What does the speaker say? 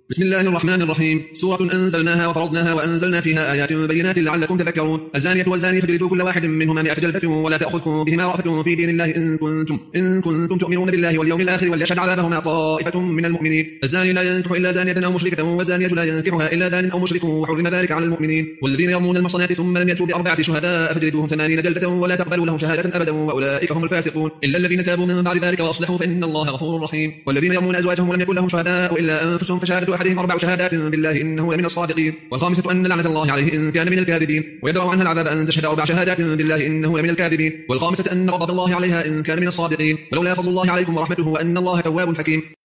بسم الله الرحمن الرحيم. سورة أنزلناها وفرضناها وأنزلنا فيها آيات بينات لعلكم تذكرون. الزانية والزاني فاجلدوا كل واحد منهما 100 جلدة ولا تأخذكم بهما رأفة في دين الله إن كنتم تؤمنون بالله واليوم الآخر وليشهد عذابهما طائفة من المؤمنين. الزاني لا ينكح إلا زانية أو مشركة والزانية لا ينكحها إلا زان أو مشرك وحرم ذلك على المؤمنين. والذين يرمون المحصنات ثم لم يأتوا ب4 شهداء فاجلدوهم 80 جلدة ولا تقبلوا لهم شهادة أبدا وأولئك هم الفاسقون إلا الذين تابوا من بعد ذلك وأصلحوا فإن الله غفور رحيم. والذين يرمون أزواجهم ولم يكن لهم شهداء إلا أنفسهم فشهادة أحدهم 4 شهادات بالله إنه لمن الصادقين. والخامسة أن لعنة الله عليه إن كان من الكاذبين ويدرأ عنها العذاب أن تشهد 4 شهادات بالله إنه لمن الكاذبين. والخامسة أن غضب الله عليها إن كان من الصادقين. ولولا فضل الله عليكم ورحمته وأن الله تواب حكيم.